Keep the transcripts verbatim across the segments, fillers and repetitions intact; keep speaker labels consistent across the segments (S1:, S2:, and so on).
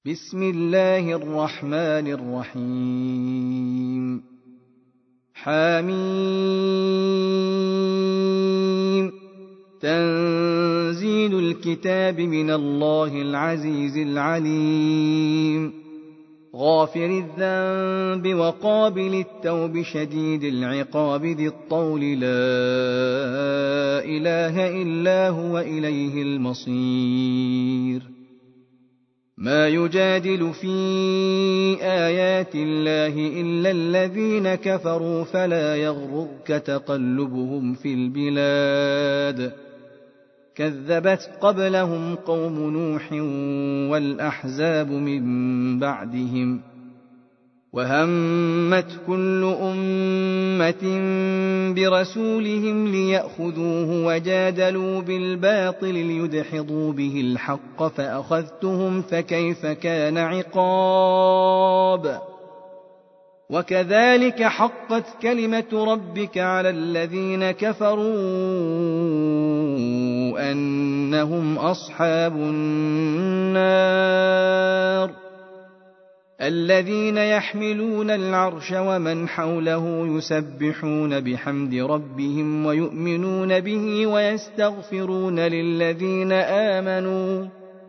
S1: بسم الله الرحمن الرحيم حميم تنزيل الكتاب من الله العزيز العليم غافر الذنب وقابل التوب شديد العقاب ذي الطول لا إله إلا هو إليه المصير ما يجادل في آيات الله إلا الذين كفروا فلا يغررك تقلبهم في البلاد كذبت قبلهم قوم نوح والأحزاب من بعدهم وهمت كل أمة برسولهم ليأخذوه وجادلوا بالباطل ليدحضوا به الحق فأخذتهم فكيف كان عقاب وكذلك حقت كلمة ربك على الذين كفروا أنهم أصحاب النار الذين يحملون العرش ومن حوله يسبحون بحمد ربهم ويؤمنون به ويستغفرون للذين آمنوا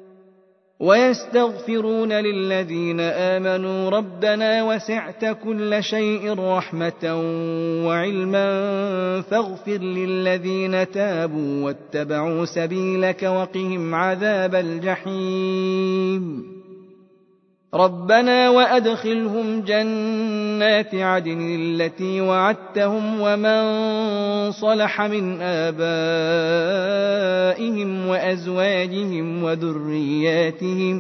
S1: ويستغفرون للذين آمنوا ربنا وسعت كل شيء رحمة وعلما فاغفر للذين تابوا واتبعوا سبيلك وقهم عذاب الجحيم ربنا وأدخلهم جنات عدن التي وعدتهم ومن صلح من آبائهم وأزواجهم وذرياتهم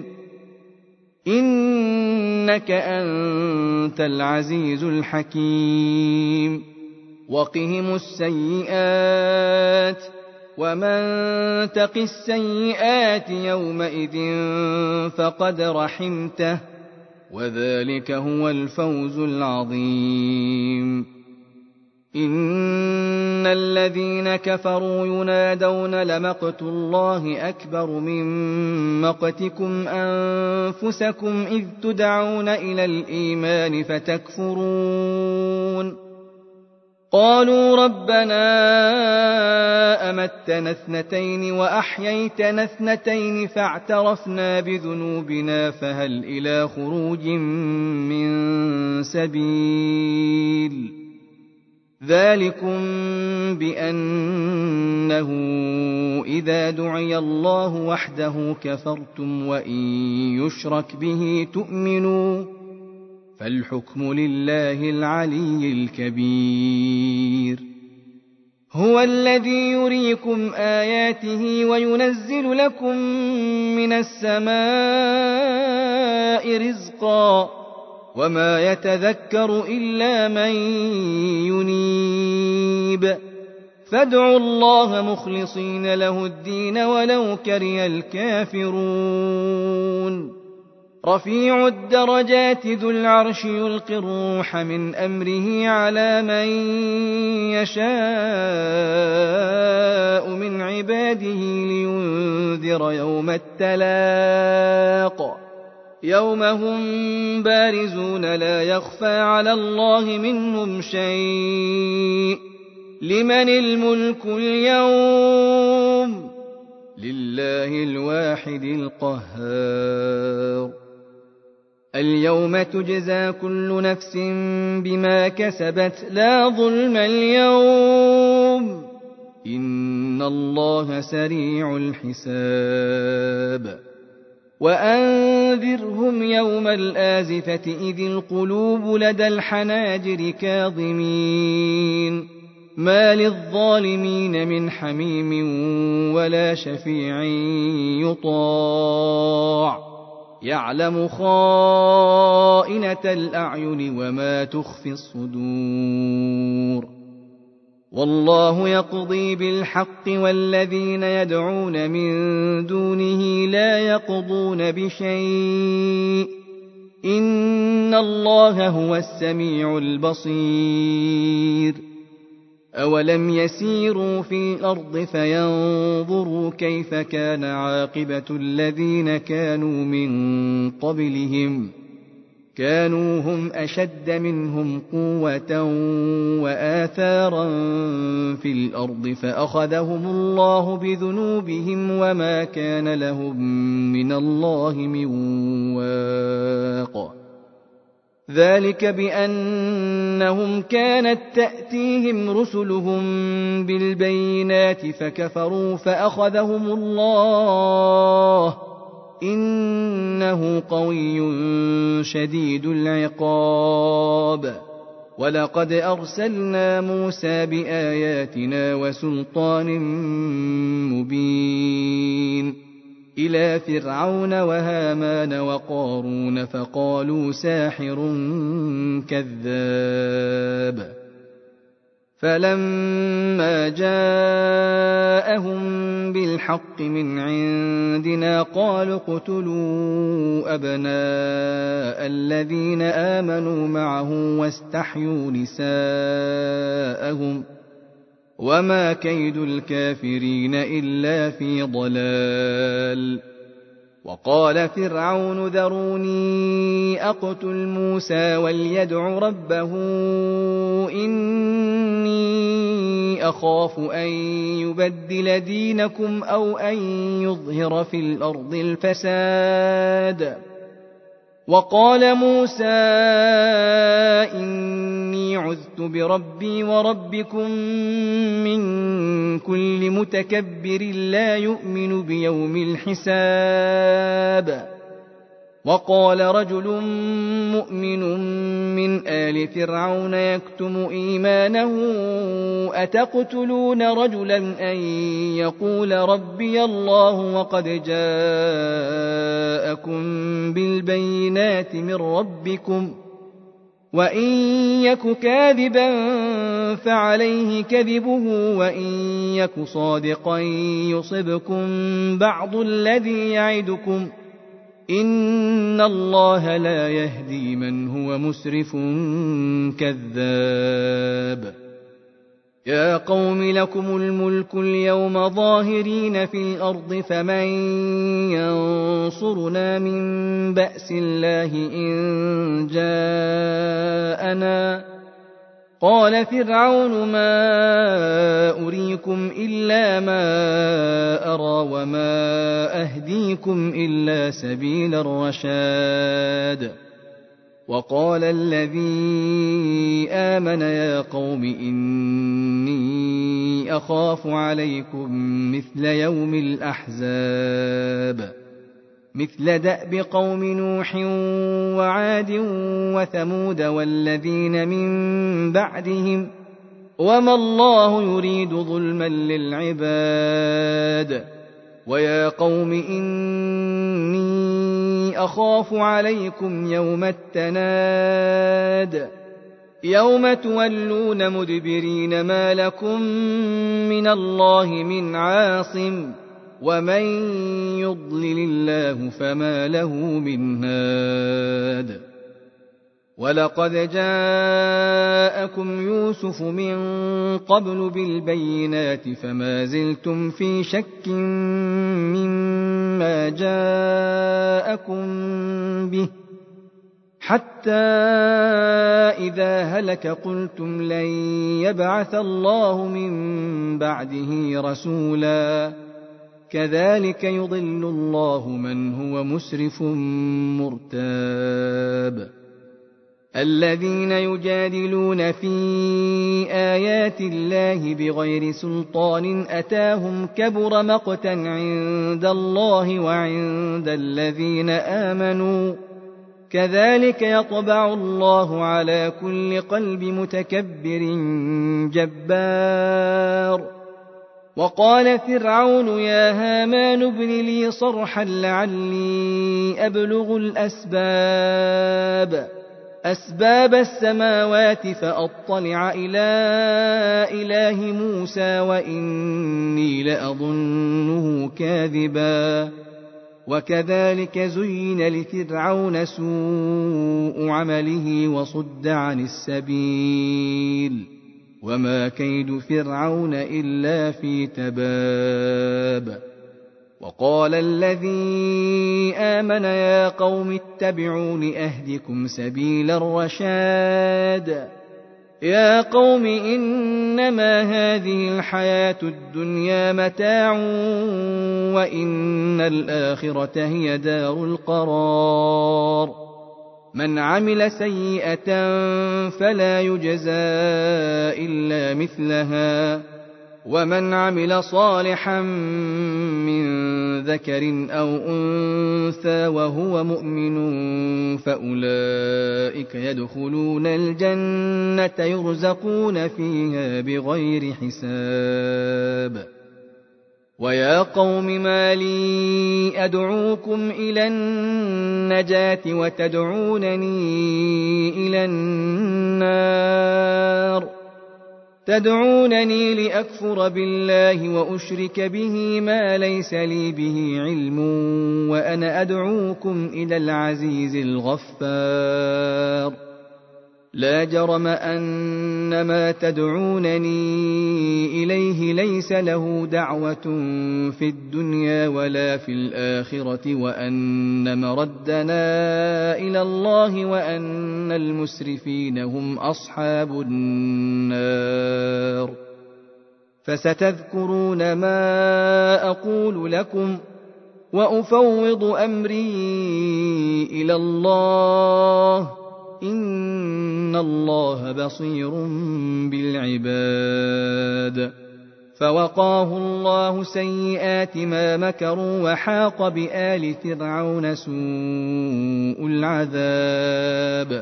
S1: إنك أنت العزيز الحكيم وقهم السيئات ومن تق السيئات يومئذ فقد رحمته وذلك هو الفوز العظيم إن الذين كفروا ينادون لمقت الله أكبر من مقتكم أنفسكم إذ تدعون إلى الإيمان فتكفرون قالوا ربنا أمتنا اثنتين وأحييتنا اثنتين فاعترفنا بذنوبنا فهل إلى خروج من سبيل ذلكم بأنه إذا دعي الله وحده كفرتم وإن يشرك به تؤمنوا فالحكم لله العلي الكبير هو الذي يريكم آياته وينزل لكم من السماء رزقا وما يتذكر إلا من ينيب فادعوا الله مخلصين له الدين ولو كره الكافرون رفيع الدرجات ذو العرش يلقي الروح من أمره على من يشاء من عباده لينذر يوم التلاق يوم هم بارزون لا يخفى على الله منهم شيء لمن الملك اليوم لله الواحد القهار اليوم تجزى كل نفس بما كسبت لا ظلم اليوم إن الله سريع الحساب وأنذرهم يوم الآزفة إذ القلوب لدى الحناجر كاظمين ما للظالمين من حميم ولا شفيع يطاع يعلم خائنة الأعين وما تخفي الصدور والله يقضي بالحق والذين يدعون من دونه لا يقضون بشيء إن الله هو السميع البصير أولم يسيروا في الأرض فينظروا كيف كان عاقبة الذين كانوا من قبلهم كانوا هم أشد منهم قوة وآثارا في الأرض فأخذهم الله بذنوبهم وما كان لهم من الله من واق ذلك بأنهم كانت تأتيهم رسلهم بالبينات فكفروا فأخذهم الله إنه قوي شديد العقاب ولقد أرسلنا موسى بآياتنا وسلطان مبين إلى فرعون وهامان وقارون فقالوا ساحر كذاب فلما جاءهم بالحق من عندنا قالوا اقتلوا أبناء الذين آمنوا معه واستحيوا نساءهم وما كيد الكافرين إلا في ضلال وقال فرعون ذروني أقتل موسى وليدع ربه إني أخاف أن يبدل دينكم أو أن يظهر في الأرض الفساد وقال موسى إني عذت بربي وربكم من كل متكبر لا يؤمن بيوم الحساب وقال رجل مؤمن من آل فرعون يكتم إيمانه أتقتلون رجلا أن يقول ربي الله وقد جاءكم بالبينات من ربكم وإن يك كاذبا فعليه كذبه وإن يك صادقا يصبكم بعض الذي يعدكم إن الله لا يهدي من هو مسرف كذاب يا قوم لكم الملك اليوم ظاهرين في الأرض فمن ينصرنا من بأس الله إن جاءنا قال فرعون ما أريكم إلا ما أرى وما أهديكم إلا سبيل الرشاد وقال الذي آمن يا قوم إني أخاف عليكم مثل يوم الأحزاب مثل دأب قوم نوح وعاد وثمود والذين من بعدهم وما الله يريد ظلما للعباد ويا قوم إني أخاف عليكم يوم التناد يوم تولون مدبرين ما لكم من الله من عاصم ومن يضلل الله فما له من هاد ولقد جاءكم يوسف من قبل بالبينات فما زلتم في شك مما جاءكم به حتى إذا هلك قلتم لن يبعث الله من بعده رسولا كذلك يضل الله من هو مسرف مرتاب الذين يجادلون في آيات الله بغير سلطان أتاهم كبر مقتا عند الله وعند الذين آمنوا كذلك يطبع الله على كل قلب متكبر جبار وقال فرعون يا هامان ابن لي صرحا لعلي أبلغ الأسباب أسباب السماوات فأطلع إلى إله موسى وإني لأظنه كاذبا وكذلك زين لفرعون سوء عمله وصد عن السبيل وما كيد فرعون إلا في تباب. وقال الذي آمن يا قوم اتبعون أهدكم سبيل الرشاد. يا قوم إنما هذه الحياة الدنيا متاع وإن الآخرة هي دار القرار. من عمل سيئة فلا يجزى إلا مثلها ومن عمل صالحا من ذكر أو أنثى وهو مؤمن فأولئك يدخلون الجنة يرزقون فيها بغير حساب. ويا قوم ما لي أدعوكم إلى النجاة وتدعونني إلى النار تدعونني لأكفر بالله وأشرك به ما ليس لي به علم وأنا أدعوكم إلى العزيز الغفار. لا جرم أن ما تدعونني إليه ليس له دعوة في الدنيا ولا في الآخرة وأن مردنا إلى الله وأن المسرفين هم أصحاب النار. فستذكرون ما أقول لكم وأفوض أمري إلى الله إن الله بصير بالعباد. فوقاه الله سيئات ما مكروا وحاق بآل فرعون سوء العذاب.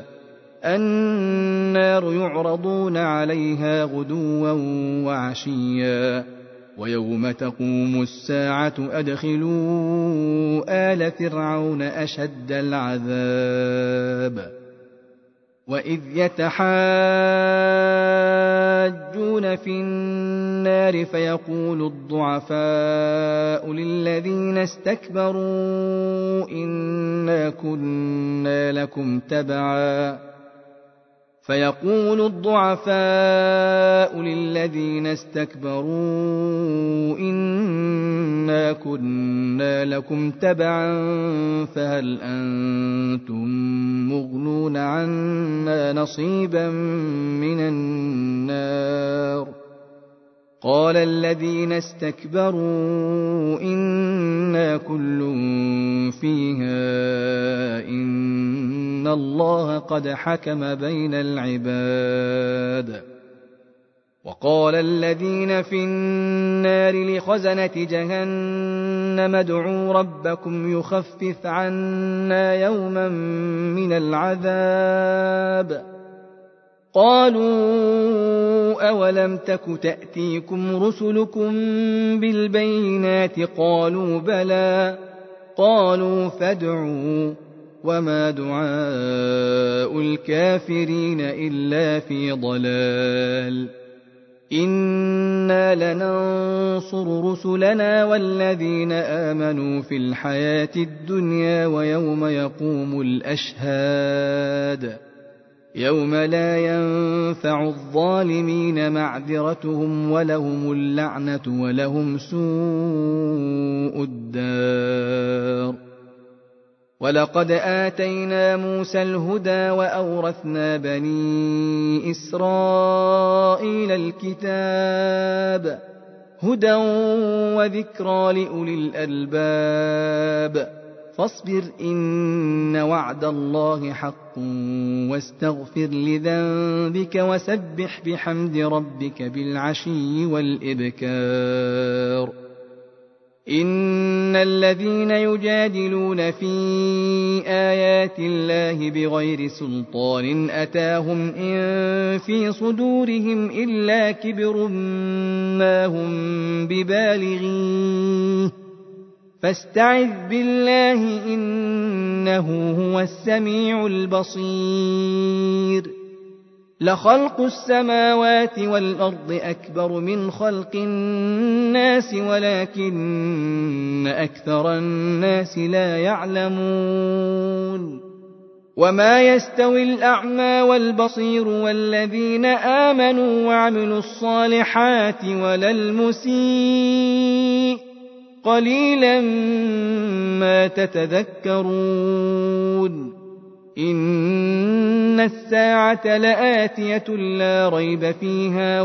S1: النار يعرضون عليها غدوا وعشيا ويوم تقوم الساعة أدخلوا آل فرعون أشد العذاب. وإذ يتحاجون في النار فيقول الضعفاء للذين استكبروا إنا كنا لكم تبعا فيقول الضعفاء للذين استكبروا إنا كنا لكم تبعا فهل أنتم مغنون عنا نصيبا من النار. قال الذين استكبروا إنا كل فيها إن الله قد حكم بين العباد. وقال الذين في النار لخزنة جهنم ادعوا ربكم يخفف عنا يوما من العذاب. قالوا أولم تك تأتيكم رسلكم بالبينات قالوا بلى قالوا فادعوا وما دعاء الكافرين إلا في ضلال. إنا لننصر رسلنا والذين آمنوا في الحياة الدنيا ويوم يقوم الأشهاد يوم لا ينفع الظالمين معذرتهم ولهم اللعنة ولهم سوء الدار. ولقد آتينا موسى الهدى وأورثنا بني إسرائيل الكتاب هدى وذكرى لأولي الألباب. فاصبر إن وعد الله حق واستغفر لذنبك وسبح بحمد ربك بالعشي والإبكار. إن الذين يجادلون في آيات الله بغير سلطان أتاهم إن في صدورهم إلا كبر ما هم ببالغيه فاستعذ بالله إنه هو السميع البصير. لخلق السماوات والأرض أكبر من خلق الناس ولكن أكثر الناس لا يعلمون. وما يستوي الأعمى والبصير والذين آمنوا وعملوا الصالحات ولا المسيء قليلا ما تتذكرون إن الساعة لآتية لا ريب فيها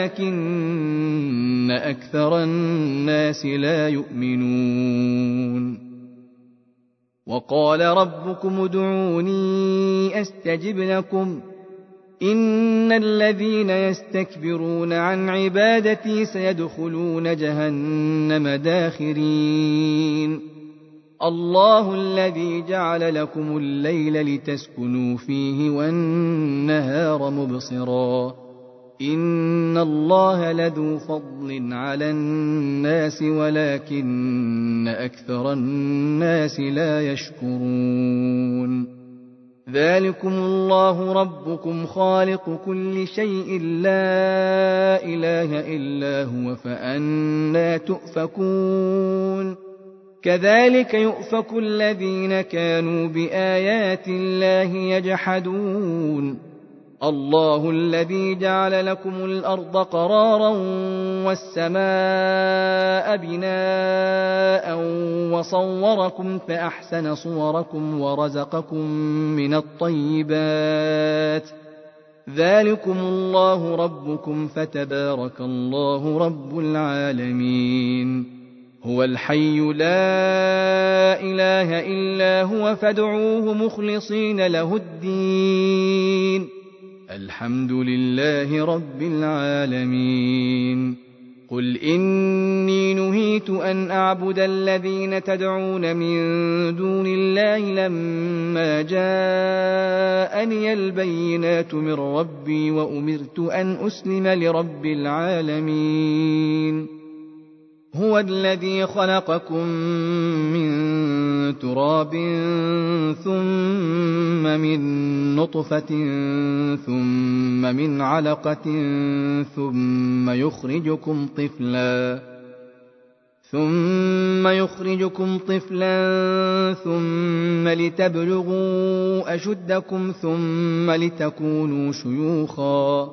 S1: ولكن أكثر الناس لا يؤمنون وقال ربكم ادعوني أستجب لكم إن الذين يستكبرون عن عبادتي سيدخلون جهنم داخرين الله الذي جعل لكم الليل لتسكنوا فيه والنهار مبصرا إن الله لذو فضل على الناس ولكن أكثر الناس لا يشكرون ذلكم الله ربكم خالق كل شيء لا إله إلا هو فأنى تؤفكون كذلك يؤفك الذين كانوا بآيات الله يجحدون الله الذي جعل لكم الأرض قرارا والسماء بناء وصوركم فأحسن صوركم ورزقكم من الطيبات ذلكم الله ربكم فتبارك الله رب العالمين هو الحي لا إله إلا هو فادعوه مخلصين له الدين الحمد لله رب العالمين قل إني نهيت أن أعبد الذين تدعون من دون الله لما جاءني البينات من ربي وأمرت أن أسلم لرب العالمين هو الذي خلقكم من تراب ثم من نطفة ثم من علقة ثم يخرجكم طفلا ثم يخرجكم طفلا ثم لتبلغوا أشدكم ثم لتكونوا شيوخا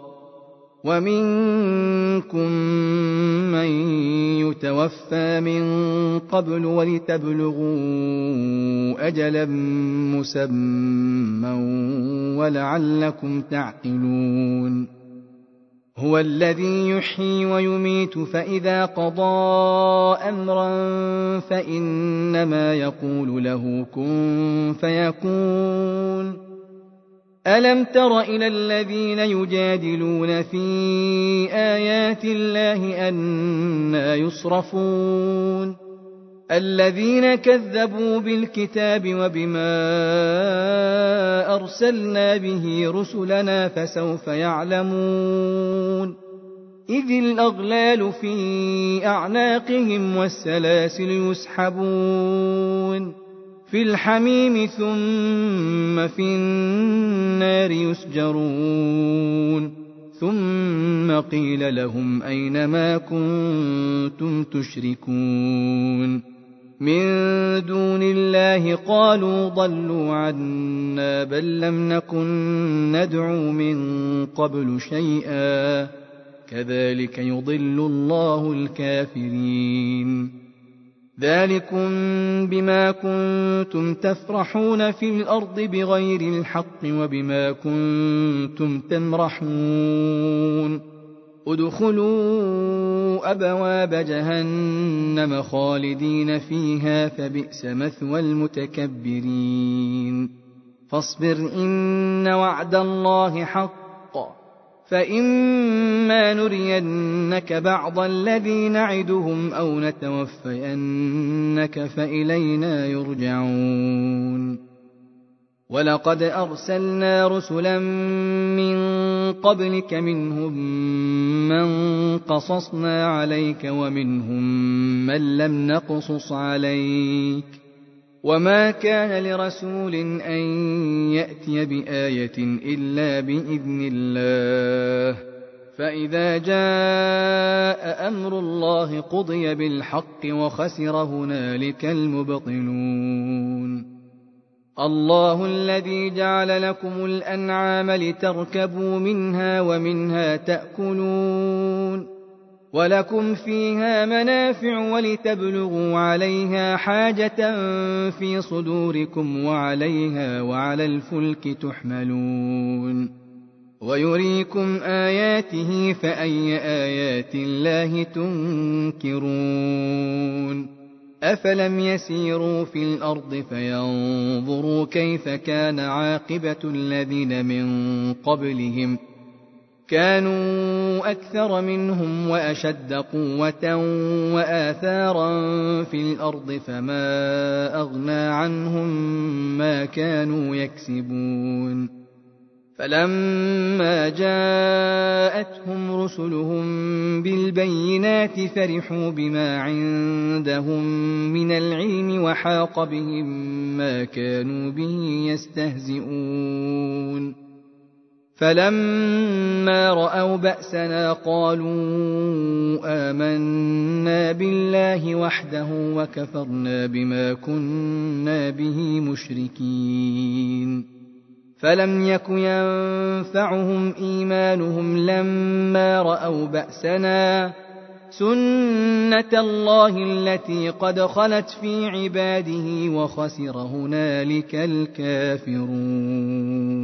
S1: ومنكم من يتوفى من قبل ولتبلغوا أجلا مسمى ولعلكم تعقلون هو الذي يحيي ويميت فإذا قضى أمرا فإنما يقول له كن فيكون ألم تر إلى الذين يجادلون في آيات الله أنى يصرفون الذين كذبوا بالكتاب وبما أرسلنا به رسلنا فسوف يعلمون إذ الأغلال في أعناقهم والسلاسل يسحبون في الحميم ثم في النار يسجرون ثم قيل لهم أين ما كنتم تشركون من دون الله قالوا ضلوا عنا بل لم نكن ندعو من قبل شيئا كذلك يضل الله الكافرين ذلكم بما كنتم تفرحون في الأرض بغير الحق وبما كنتم تمرحون ادخلوا أبواب جهنم خالدين فيها فبئس مثوى المتكبرين فاصبر إن وعد الله حق فإما نرينك بعض الذي نعدهم أو نتوفينك فإلينا يرجعون ولقد أرسلنا رسلا من قبلك منهم من قصصنا عليك ومنهم من لم نقصص عليك وما كان لرسول أن يأتي بآية إلا بإذن الله فإذا جاء أمر الله قضي بالحق وخسر هنالك المبطلون الله الذي جعل لكم الأنعام لتركبوا منها ومنها تأكلون ولكم فيها منافع ولتبلغوا عليها حاجة في صدوركم وعليها وعلى الفلك تحملون ويريكم آياته فأي آيات الله تنكرون أفلم يسيروا في الأرض فينظروا كيف كان عاقبة الذين من قبلهم كانوا أكثر منهم وأشد قوة وآثارا في الأرض فما أغنى عنهم ما كانوا يكسبون فلما جاءتهم رسلهم بالبينات فرحوا بما عندهم من العلم وحاق بهم ما كانوا به يستهزئون فلما رأوا بأسنا قالوا آمنا بالله وحده وكفرنا بما كنا به مشركين فلم يك ينفعهم إيمانهم لما رأوا بأسنا سنة الله التي قد خلت في عباده وخسر هنالك الكافرون